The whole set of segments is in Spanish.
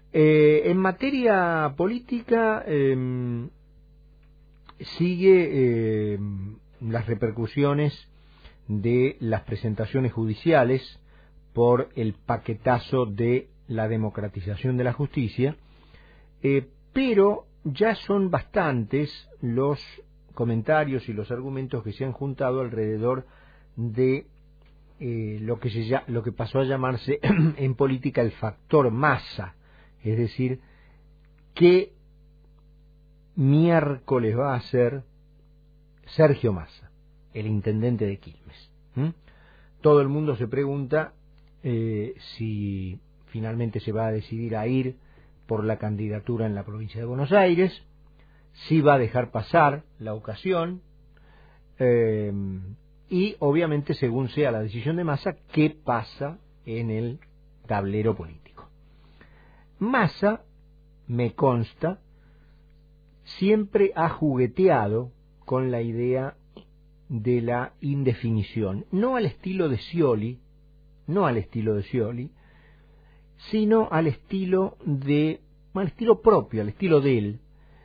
En materia política, sigue las repercusiones de las presentaciones judiciales por el paquetazo de la democratización de la justicia, pero ya son bastantes los comentarios y los argumentos que se han juntado alrededor de lo que pasó a llamarse en política el factor masa, es decir, ¿qué miércoles va a hacer Sergio Massa, el intendente de Quilmes? Todo el mundo se pregunta si finalmente se va a decidir a ir por la candidatura en la provincia de Buenos Aires, si va a dejar pasar la ocasión, y obviamente, según sea la decisión de Massa, qué pasa en el tablero político. Massa, me consta, siempre ha jugueteado con la idea de la indefinición, no al estilo de Scioli, sino al estilo propio, al estilo de él,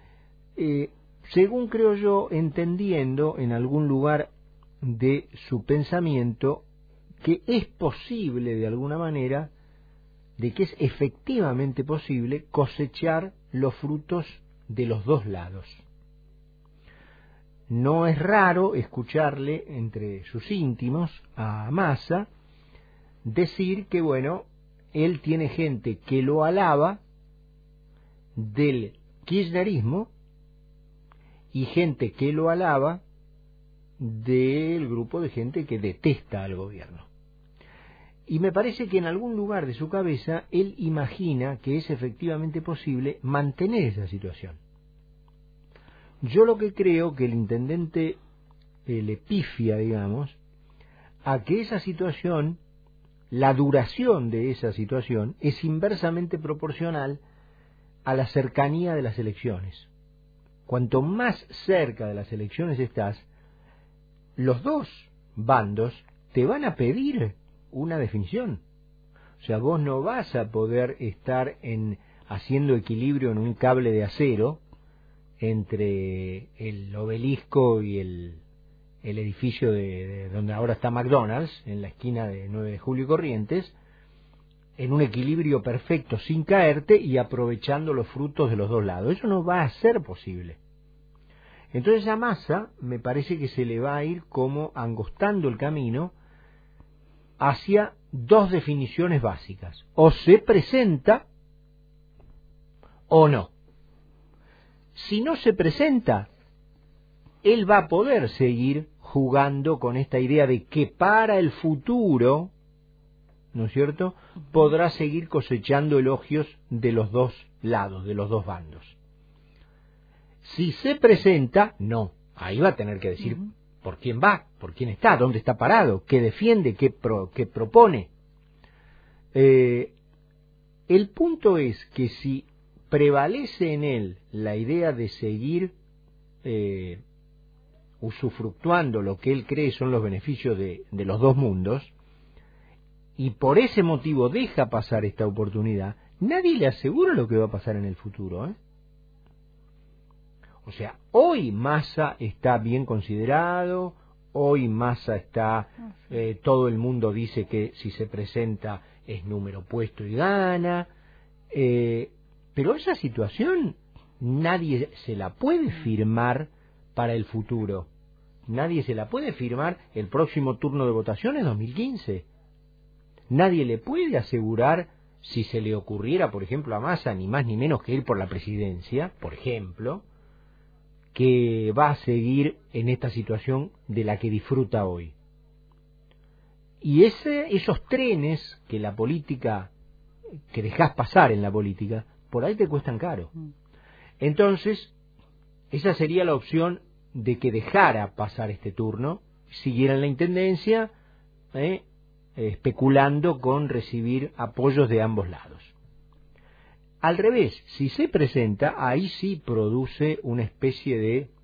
según creo yo, entendiendo en algún lugar de su pensamiento que es posible de alguna manera, de que es efectivamente posible cosechar los frutos de los dos lados. No es raro escucharle entre sus íntimos a Massa decir que, bueno, él tiene gente que lo alaba del kirchnerismo y gente que lo alaba del grupo de gente que detesta al gobierno. Y me parece que en algún lugar de su cabeza él imagina que es efectivamente posible mantener esa situación. Yo lo que creo que el intendente le pifia, digamos, a que esa situación, la duración de esa situación, es inversamente proporcional a la cercanía de las elecciones. Cuanto más cerca de las elecciones estás, los dos bandos te van a pedir una definición. O sea, vos no vas a poder estar haciendo equilibrio en un cable de acero entre el Obelisco y el edificio de donde ahora está McDonald's, en la esquina de 9 de Julio y Corrientes, en un equilibrio perfecto sin caerte y aprovechando los frutos de los dos lados. Eso no va a ser posible. Entonces a Massa me parece que se le va a ir como angostando el camino hacia dos definiciones básicas: o se presenta o no. Si no se presenta, él va a poder seguir jugando con esta idea de que para el futuro, ¿no es cierto?, podrá seguir cosechando elogios de los dos lados, de los dos bandos. Si se presenta, no. Ahí va a tener que decir por quién va, por quién está, dónde está parado, qué defiende, qué propone. El punto es que si prevalece en él la idea de seguir usufructuando lo que él cree son los beneficios de los dos mundos, y por ese motivo deja pasar esta oportunidad, nadie le asegura lo que va a pasar en el futuro, O sea, hoy Massa está bien considerado, hoy Massa está, todo el mundo dice que si se presenta es número puesto y gana, pero esa situación nadie se la puede firmar para el futuro, nadie se la puede firmar el próximo turno de votación en 2015, nadie le puede asegurar, si se le ocurriera, por ejemplo, a Massa, ni más ni menos que ir por la presidencia, por ejemplo, que va a seguir en esta situación de la que disfruta hoy. Y esos trenes que la política, que dejás pasar en la política, por ahí te cuestan caro. Entonces, esa sería la opción de que dejara pasar este turno, siguiera en la intendencia, especulando con recibir apoyos de ambos lados. Al revés, si se presenta, ahí sí produce una especie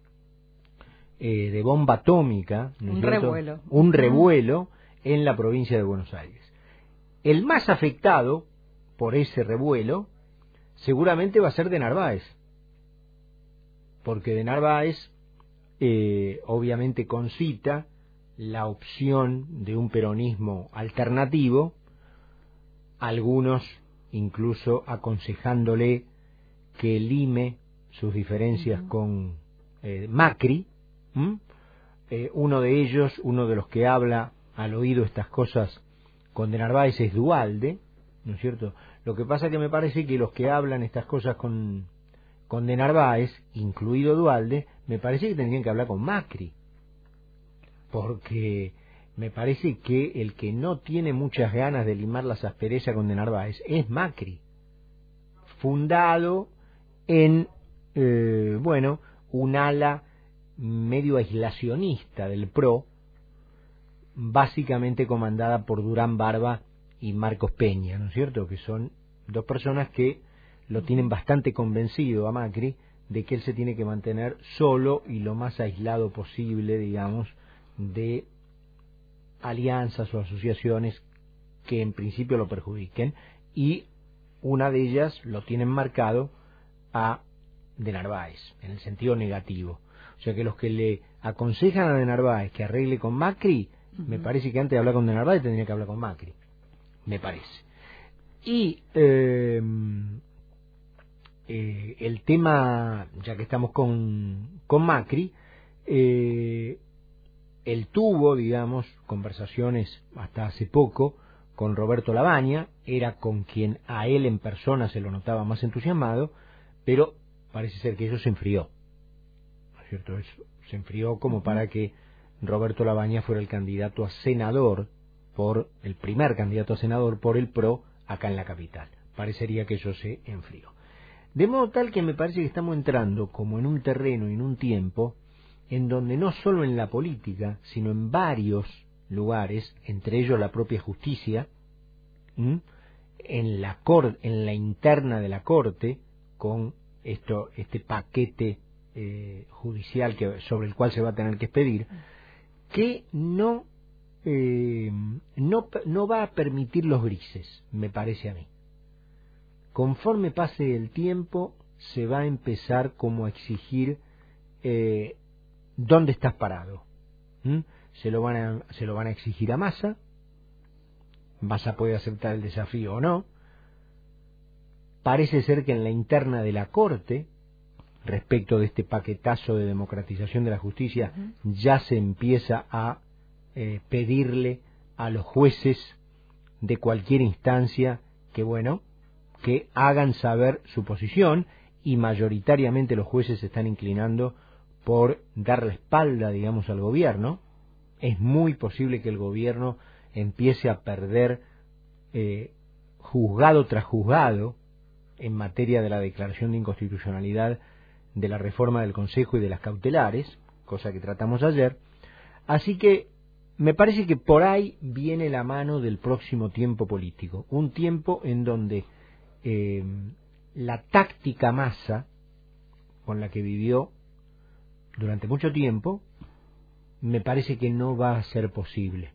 de bomba atómica, ¿no es cierto? Un revuelo en la provincia de Buenos Aires. El más afectado por ese revuelo seguramente va a ser de Narváez, porque de Narváez obviamente concita la opción de un peronismo alternativo, algunos incluso aconsejándole que lime sus diferencias con Macri. Uno de ellos, uno de los que habla al oído estas cosas con de Narváez es Duhalde, ¿no es cierto? Lo que pasa que me parece que los que hablan estas cosas con de Narváez, incluido Duhalde, me parece que tendrían que hablar con Macri, porque me parece que el que no tiene muchas ganas de limar las asperezas con de Narváez es Macri, fundado en, un ala medio aislacionista del PRO, básicamente comandada por Durán Barba y Marcos Peña, ¿no es cierto?, que son dos personas que lo tienen bastante convencido a Macri de que él se tiene que mantener solo y lo más aislado posible, digamos, de alianzas o asociaciones que en principio lo perjudiquen, y una de ellas lo tienen marcado a de Narváez, en el sentido negativo. O sea que los que le aconsejan a de Narváez que arregle con Macri, me parece que antes de hablar con de Narváez tendría que hablar con Macri, me parece. Y el tema, ya que estamos con Macri, él tuvo, digamos, conversaciones hasta hace poco con Roberto Labaña, era con quien a él en persona se lo notaba más entusiasmado, pero parece ser que eso se enfrió, ¿no es cierto? Eso se enfrió como para que Roberto Labaña fuera el candidato a senador, el primer candidato a senador por el PRO acá en la capital. Parecería que eso se enfrió. De modo tal que me parece que estamos entrando como en un terreno y en un tiempo en donde no solo en la política, sino en varios lugares, entre ellos la propia justicia, en la interna de la Corte, con este paquete judicial sobre el cual se va a tener que expedir, que no va a permitir los grises, me parece a mí. Conforme pase el tiempo, se va a empezar como a exigir dónde estás parado. Se lo van a exigir a Massa. Massa puede aceptar el desafío o no. Parece ser que en la interna de la Corte, respecto de este paquetazo de democratización de la justicia, ya se empieza a pedirle a los jueces de cualquier instancia que hagan saber su posición, y mayoritariamente los jueces se están inclinando por dar la espalda, digamos, al gobierno. Es muy posible que el gobierno empiece a perder juzgado tras juzgado en materia de la declaración de inconstitucionalidad de la reforma del Consejo y de las cautelares, cosa que tratamos ayer. Así que me parece que por ahí viene la mano del próximo tiempo político, un tiempo en donde la táctica Massa, con la que vivió durante mucho tiempo, me parece que no va a ser posible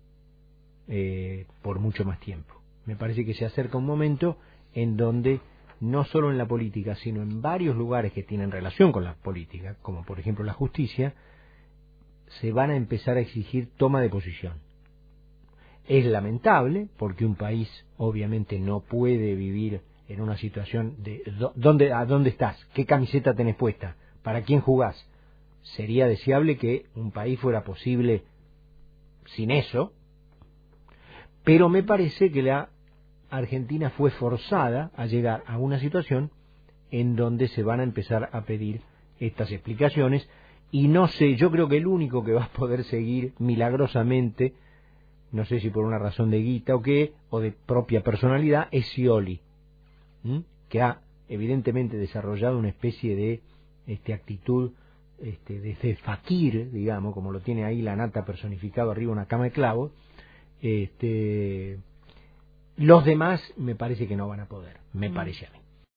por mucho más tiempo. Me parece que se acerca un momento en donde no solo en la política, sino en varios lugares que tienen relación con la política, como por ejemplo la justicia, se van a empezar a exigir toma de posición. Es lamentable, porque un país obviamente no puede vivir en una situación de ¿a dónde estás? ¿Qué camiseta tenés puesta? ¿Para quién jugás? Sería deseable que un país fuera posible sin eso, pero me parece que la Argentina fue forzada a llegar a una situación en donde se van a empezar a pedir estas explicaciones, y no sé, yo creo que el único que va a poder seguir milagrosamente, no sé si por una razón de guita o qué, o de propia personalidad, es Scioli, que ha evidentemente desarrollado una especie de actitud de fakir, digamos, como lo tiene ahí la nata personificado arriba de una cama de clavos. Los demás me parece que no van a poder, me parece a mí.